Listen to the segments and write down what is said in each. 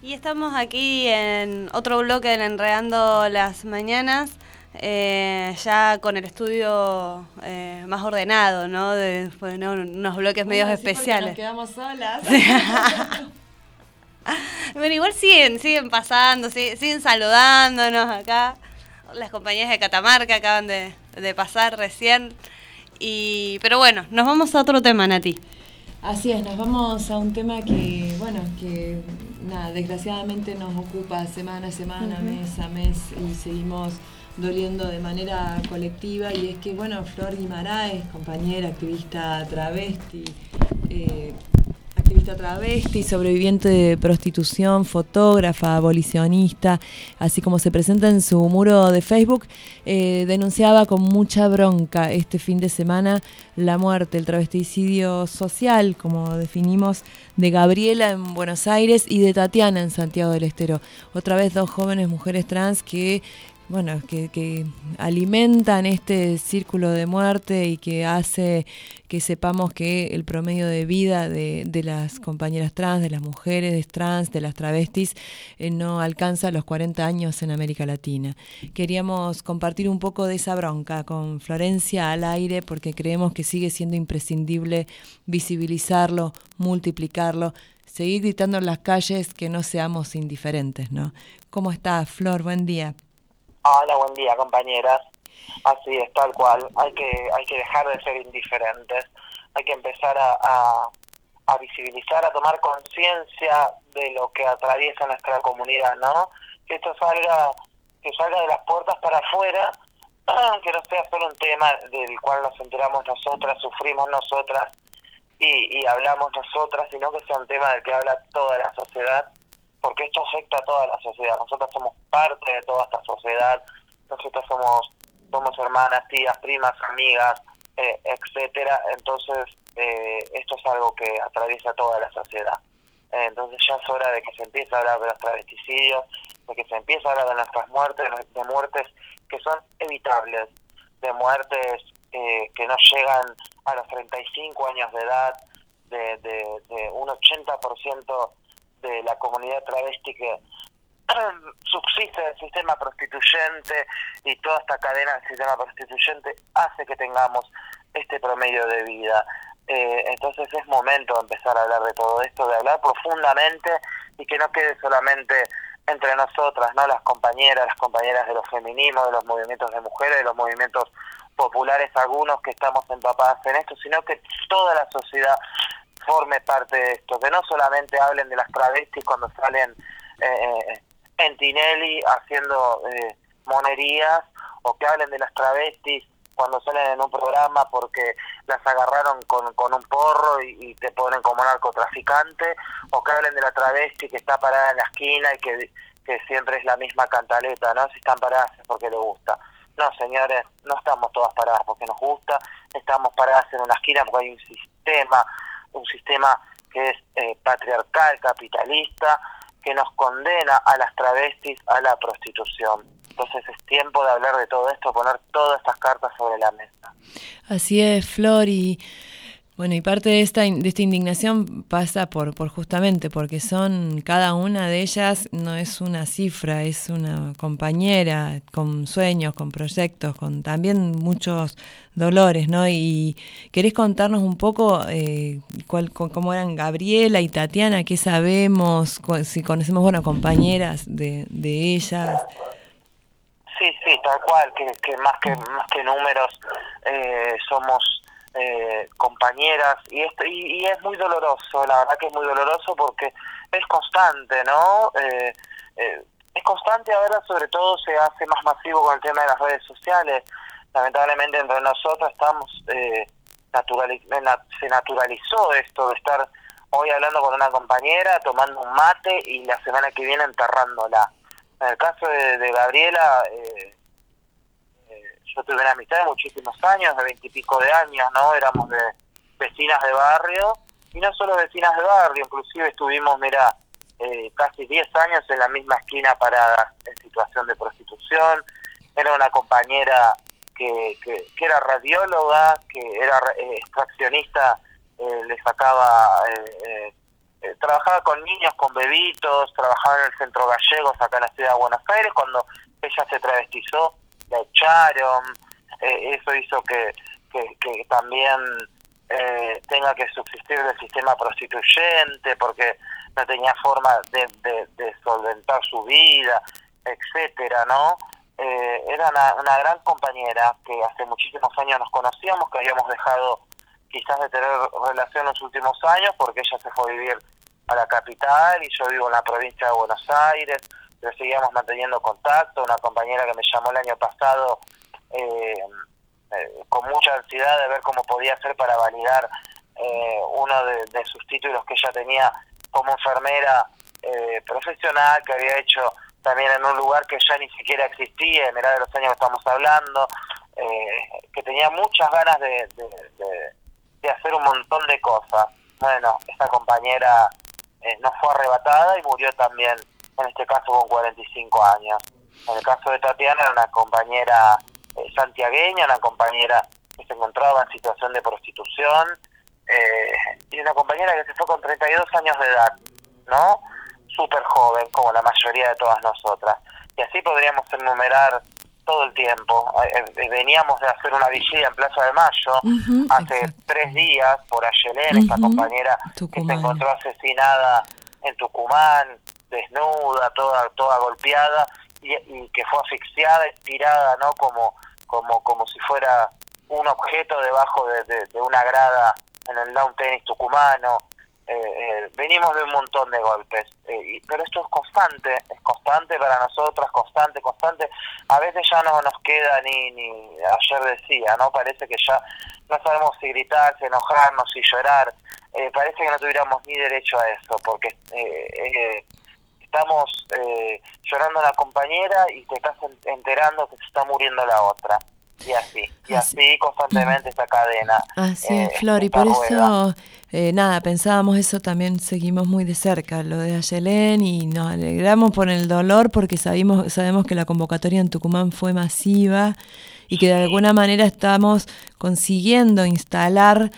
Y estamos aquí en otro bloque del Enredando las Mañanas, ya con el estudio más ordenado, ¿no? Después, ¿no? Unos bloques medios especiales. Nos quedamos solas. Bueno, igual siguen pasando, siguen saludándonos acá. Las compañías de Catamarca acaban de pasar recién. Pero bueno, nos vamos a otro tema, Nati. Así es, nos vamos a un tema que desgraciadamente nos ocupa semana a semana, mes a mes, y seguimos doliendo de manera colectiva, y es que, Flor Guimaraes, compañera, activista travesti, sobreviviente de prostitución, fotógrafa, abolicionista, así como se presenta en su muro de Facebook, denunciaba con mucha bronca este fin de semana la muerte, el travesticidio social, como definimos, de Gabriela en Buenos Aires y de Tatiana en Santiago del Estero. Otra vez dos jóvenes mujeres trans que alimentan este círculo de muerte y que hace que sepamos que el promedio de vida de las compañeras trans, de las mujeres trans, de las travestis, no alcanza los 40 años en América Latina. Queríamos compartir un poco de esa bronca con Florencia al aire, porque creemos que sigue siendo imprescindible visibilizarlo, multiplicarlo, seguir gritando en las calles que no seamos indiferentes, ¿no? ¿Cómo estás, Flor? Buen día. Hola, buen día, compañeras. Así es, tal cual. Hay que dejar de ser indiferentes. Hay que empezar a visibilizar, a tomar conciencia de lo que atraviesa nuestra comunidad, ¿no? Que esto salga de las puertas para afuera, que no sea solo un tema del cual nos enteramos nosotras, sufrimos nosotras y hablamos nosotras, sino que sea un tema del que habla toda la sociedad, porque esto afecta a toda la sociedad. Nosotras somos parte de toda esta sociedad, nosotras somos hermanas, tías, primas, amigas, etcétera. Entonces esto es algo que atraviesa toda la sociedad. Entonces ya es hora de que se empiece a hablar de los travesticidios, de que se empiece a hablar de nuestras muertes, de muertes que son evitables, de muertes que no llegan a los 35 años de edad, de un 80% de la comunidad travesti que subsiste el sistema prostituyente, y toda esta cadena del sistema prostituyente hace que tengamos este promedio de vida. Entonces es momento de empezar a hablar de todo esto, de hablar profundamente, y que no quede solamente entre nosotras, ¿no? Las compañeras de los feminismos, de los movimientos de mujeres, de los movimientos populares, algunos que estamos empapadas en esto, sino que toda la sociedad forme parte de esto, que no solamente hablen de las travestis cuando salen en Tinelli haciendo monerías, o que hablen de las travestis cuando salen en un programa porque las agarraron con un porro y te ponen como narcotraficante, o que hablen de la travesti que está parada en la esquina y que siempre es la misma cantaleta, ¿no? Si están paradas es porque les gusta. No, señores, no estamos todas paradas porque nos gusta, estamos paradas en una esquina porque hay un sistema que es patriarcal, capitalista, que nos condena a las travestis a la prostitución. Entonces es tiempo de hablar de todo esto, poner todas estas cartas sobre la mesa. Así es, Flor, y parte de esta indignación pasa por justamente porque son, cada una de ellas no es una cifra, es una compañera con sueños, con proyectos, con también muchos dolores, ¿no? Y ¿querés contarnos un poco cómo eran Gabriela y Tatiana? ¿Qué sabemos? Si conocemos, compañeras de ellas. Sí, tal cual, que más que números somos compañeras, y es muy doloroso, la verdad que es muy doloroso porque es constante, ¿no? Es constante, ahora sobre todo se hace más masivo con el tema de las redes sociales. Lamentablemente entre nosotros se naturalizó esto de estar hoy hablando con una compañera, tomando un mate, y la semana que viene enterrándola. En el caso de Gabriela, yo tuve una amistad de muchísimos años, de 20 y pico de años, ¿no? Éramos vecinas de barrio, y no solo vecinas de barrio, inclusive estuvimos, casi 10 años en la misma esquina paradas en situación de prostitución. Era una compañera que era radióloga, que era extraccionista, le sacaba trabajaba con niños, con bebitos, trabajaba en el Centro Gallegos acá en la ciudad de Buenos Aires. Cuando ella se travestizó, la echaron. Eso hizo que también tenga que subsistir del sistema prostituyente, porque no tenía forma de solventar su vida, etcétera, ¿no? Era una gran compañera que hace muchísimos años nos conocíamos, que habíamos dejado quizás de tener relación en los últimos años, porque ella se fue a vivir a la capital y yo vivo en la provincia de Buenos Aires, pero seguíamos manteniendo contacto. Una compañera que me llamó el año pasado con mucha ansiedad de ver cómo podía hacer para validar uno de sus títulos que ella tenía como enfermera profesional, que había hecho también en un lugar que ya ni siquiera existía, mirá de los años que estamos hablando, que tenía muchas ganas de hacer un montón de cosas. Bueno, esta compañera nos fue arrebatada y murió también, en este caso con 45 años. En el caso de Tatiana era una compañera santiagueña, una compañera que se encontraba en situación de prostitución, y una compañera que se fue con 32 años de edad, ¿no? Súper joven, como la mayoría de todas nosotras. Y así podríamos enumerar todo el tiempo. Veníamos de hacer una vigilia en Plaza de Mayo, hace exacto. 3 días, por Ayelén, esta compañera Tucumán, que se encontró asesinada en Tucumán, desnuda, toda golpeada, y que fue asfixiada, estirada, ¿no? Como si fuera un objeto debajo de una grada en el lawn tenis tucumano. Venimos de un montón de golpes, pero esto es constante para nosotras, constante. A veces ya no nos queda ni ayer decía, ¿no? Parece que ya no sabemos si gritar, si enojarnos, si llorar. Parece que no tuviéramos ni derecho a eso, porque estamos llorando a la compañera y te estás enterando que se está muriendo la otra. Y así constantemente esta cadena. Así es, Flor, y por rueda. Eso, pensábamos eso también, seguimos muy de cerca, lo de Ayelén, y nos alegramos por el dolor porque sabemos que la convocatoria en Tucumán fue masiva y que de alguna manera estamos consiguiendo instalar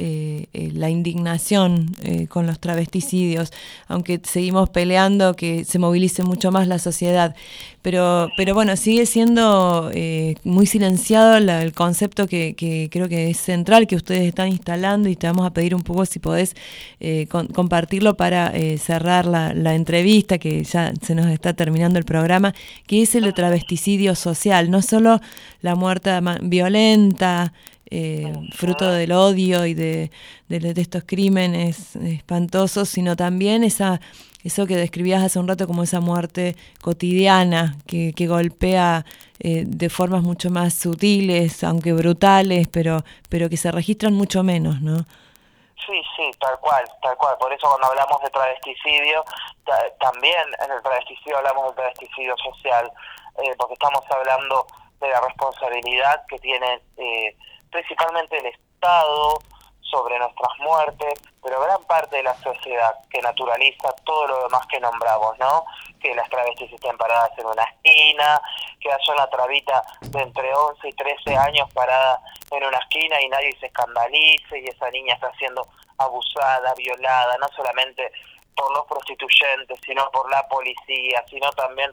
la indignación con los travesticidios, aunque seguimos peleando que se movilice mucho más la sociedad, pero bueno, sigue siendo muy silenciado el concepto que creo que es central, que ustedes están instalando, y te vamos a pedir un poco si podés compartirlo para cerrar la entrevista, que ya se nos está terminando el programa, que es el de travesticidio social, no solo la muerte violenta, fruto del odio y de estos crímenes espantosos, sino también eso que describías hace un rato como esa muerte cotidiana que golpea de formas mucho más sutiles, aunque brutales, pero que se registran mucho menos, ¿no? Sí, tal cual. Por eso cuando hablamos de travesticidio, también en el travesticidio hablamos del travesticidio social, porque estamos hablando de la responsabilidad que tiene principalmente el Estado sobre nuestras muertes, pero gran parte de la sociedad que naturaliza todo lo demás que nombramos, ¿no? Que las travestis estén paradas en una esquina, que haya una trabita de entre 11 y 13 años parada en una esquina y nadie se escandalice, y esa niña está siendo abusada, violada, no solamente por los prostituyentes, sino por la policía, sino también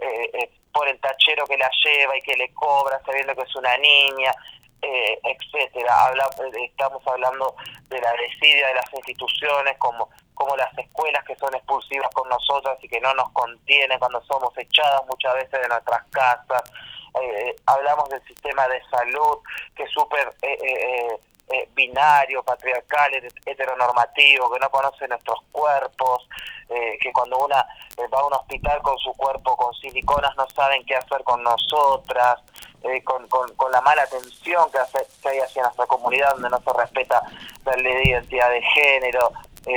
por el tachero que la lleva y que le cobra sabiendo que es una niña, etcétera. Estamos hablando de la desidia de las instituciones, como las escuelas que son expulsivas con nosotras y que no nos contienen cuando somos echadas muchas veces de nuestras casas. Hablamos del sistema de salud, que es súper binario, patriarcal, heteronormativo, que no conoce nuestros cuerpos, que cuando una va a un hospital con su cuerpo con siliconas no saben qué hacer con nosotras, con la mala atención que hay hacia nuestra comunidad, donde no se respeta la ley de identidad de género.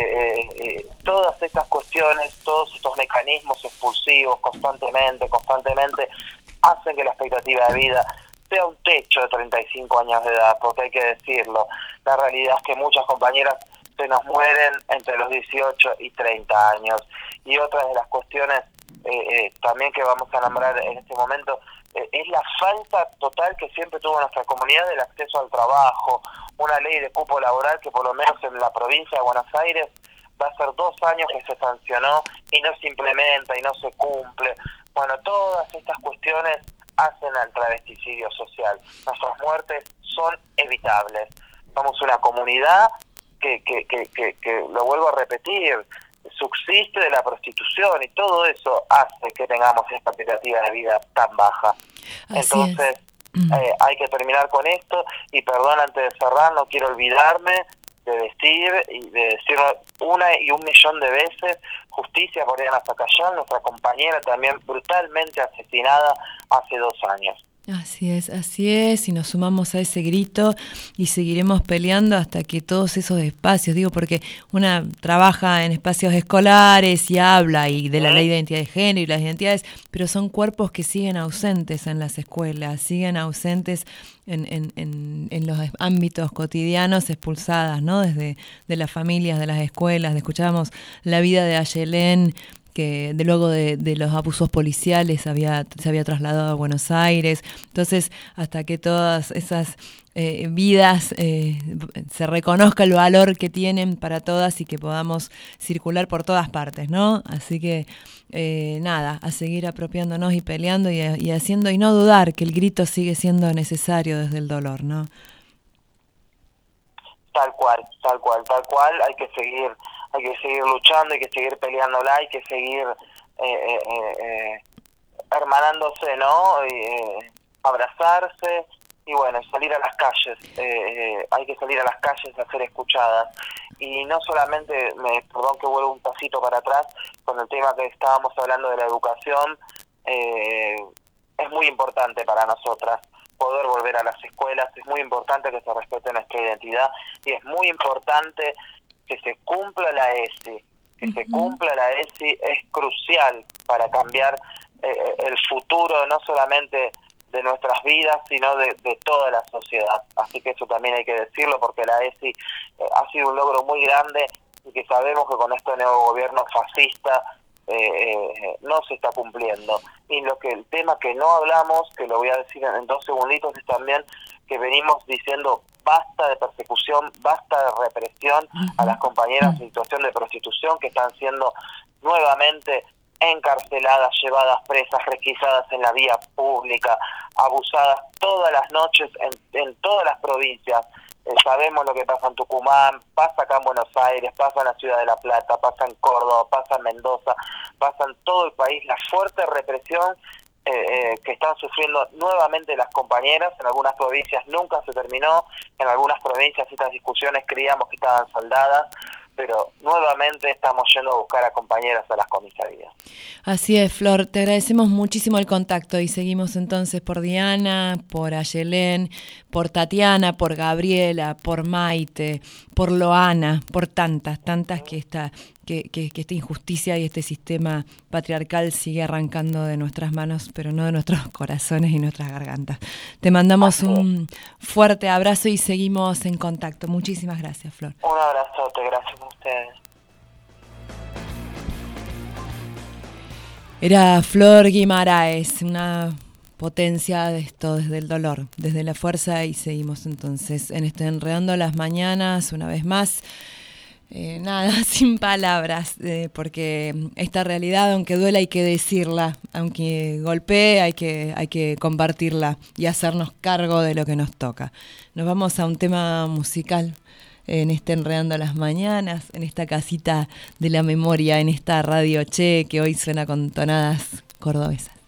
Todas estas cuestiones, todos estos mecanismos expulsivos constantemente hacen que la expectativa de vida sea un techo de 35 años de edad, porque hay que decirlo, la realidad es que muchas compañeras se nos mueren entre los 18 y 30 años. Y otra de las cuestiones también que vamos a nombrar en este momento es la falta total que siempre tuvo nuestra comunidad del acceso al trabajo, una ley de cupo laboral que por lo menos en la provincia de Buenos Aires va a ser 2 años que se sancionó y no se implementa y no se cumple. Bueno, todas estas cuestiones hacen al travesticidio social. Nuestras muertes son evitables. Somos una comunidad que lo vuelvo a repetir, subsiste de la prostitución y todo eso hace que tengamos esta expectativa de vida tan baja. Entonces, hay que terminar con esto y perdón, antes de cerrar, no quiero olvidarme de decir y de decirlo 1.000.000 de veces: justicia por Diana Zacayán, nuestra compañera también brutalmente asesinada hace 2 años. Así es, y nos sumamos a ese grito y seguiremos peleando hasta que todos esos espacios, digo, porque una trabaja en espacios escolares y habla y de la ley de identidad de género y las identidades, pero son cuerpos que siguen ausentes en las escuelas, siguen ausentes en los ámbitos cotidianos, expulsadas, ¿no? Desde de las familias, de las escuelas. Escuchábamos la vida de Ayelén, que luego de los abusos policiales se había trasladado a Buenos Aires. Entonces, hasta que todas esas vidas se reconozca el valor que tienen para todas y que podamos circular por todas partes, ¿no? Así que nada, a seguir apropiándonos y peleando y haciendo, y no dudar que el grito sigue siendo necesario desde el dolor, ¿no? Tal cual, hay que seguir luchando, hay que seguir peleándola, hay que seguir hermanándose, ¿no? Abrazarse y bueno, salir a las calles, hay que salir a las calles a ser escuchadas. Y no solamente, perdón que vuelvo un pasito para atrás, con el tema que estábamos hablando de la educación, es muy importante para nosotras poder volver a las escuelas, es muy importante que se respete nuestra identidad y es muy importante que se cumpla la ESI. Que se cumpla la ESI es crucial para cambiar el futuro, no solamente de nuestras vidas, sino de toda la sociedad. Así que eso también hay que decirlo, porque la ESI ha sido un logro muy grande y que sabemos que con este nuevo gobierno fascista no se está cumpliendo. Y el tema que no hablamos, que lo voy a decir en 2 segunditos, es también que venimos diciendo basta de persecución, basta de represión a las compañeras en situación de prostitución que están siendo nuevamente encarceladas, llevadas presas, requisadas en la vía pública, abusadas todas las noches en todas las provincias. Sabemos lo que pasa en Tucumán, pasa acá en Buenos Aires, pasa en la ciudad de La Plata, pasa en Córdoba, pasa en Mendoza, pasa en todo el país. La fuerte represión que están sufriendo nuevamente las compañeras, en algunas provincias nunca se terminó, en algunas provincias estas discusiones creíamos que estaban saldadas, pero nuevamente estamos yendo a buscar a compañeras a las comisarías. Así es, Flor, te agradecemos muchísimo el contacto y seguimos entonces por Diana, por Ayelén, por Tatiana, por Gabriela, por Maite, por Loana, por tantas que esta injusticia y este sistema patriarcal sigue arrancando de nuestras manos, pero no de nuestros corazones y nuestras gargantas. Te mandamos un fuerte abrazo y seguimos en contacto. Muchísimas gracias, Flor. Un abrazote, gracias a ustedes. Era Flor Guimaraes, una potencia de esto, desde el dolor, desde la fuerza, y seguimos entonces en Enredando las Mañanas una vez más. Nada, sin palabras, porque esta realidad, aunque duela, hay que decirla, aunque golpee, hay que compartirla y hacernos cargo de lo que nos toca. Nos vamos a un tema musical en Enredando las Mañanas, en esta casita de la memoria, en esta radio Che, que hoy suena con tonadas cordobesas.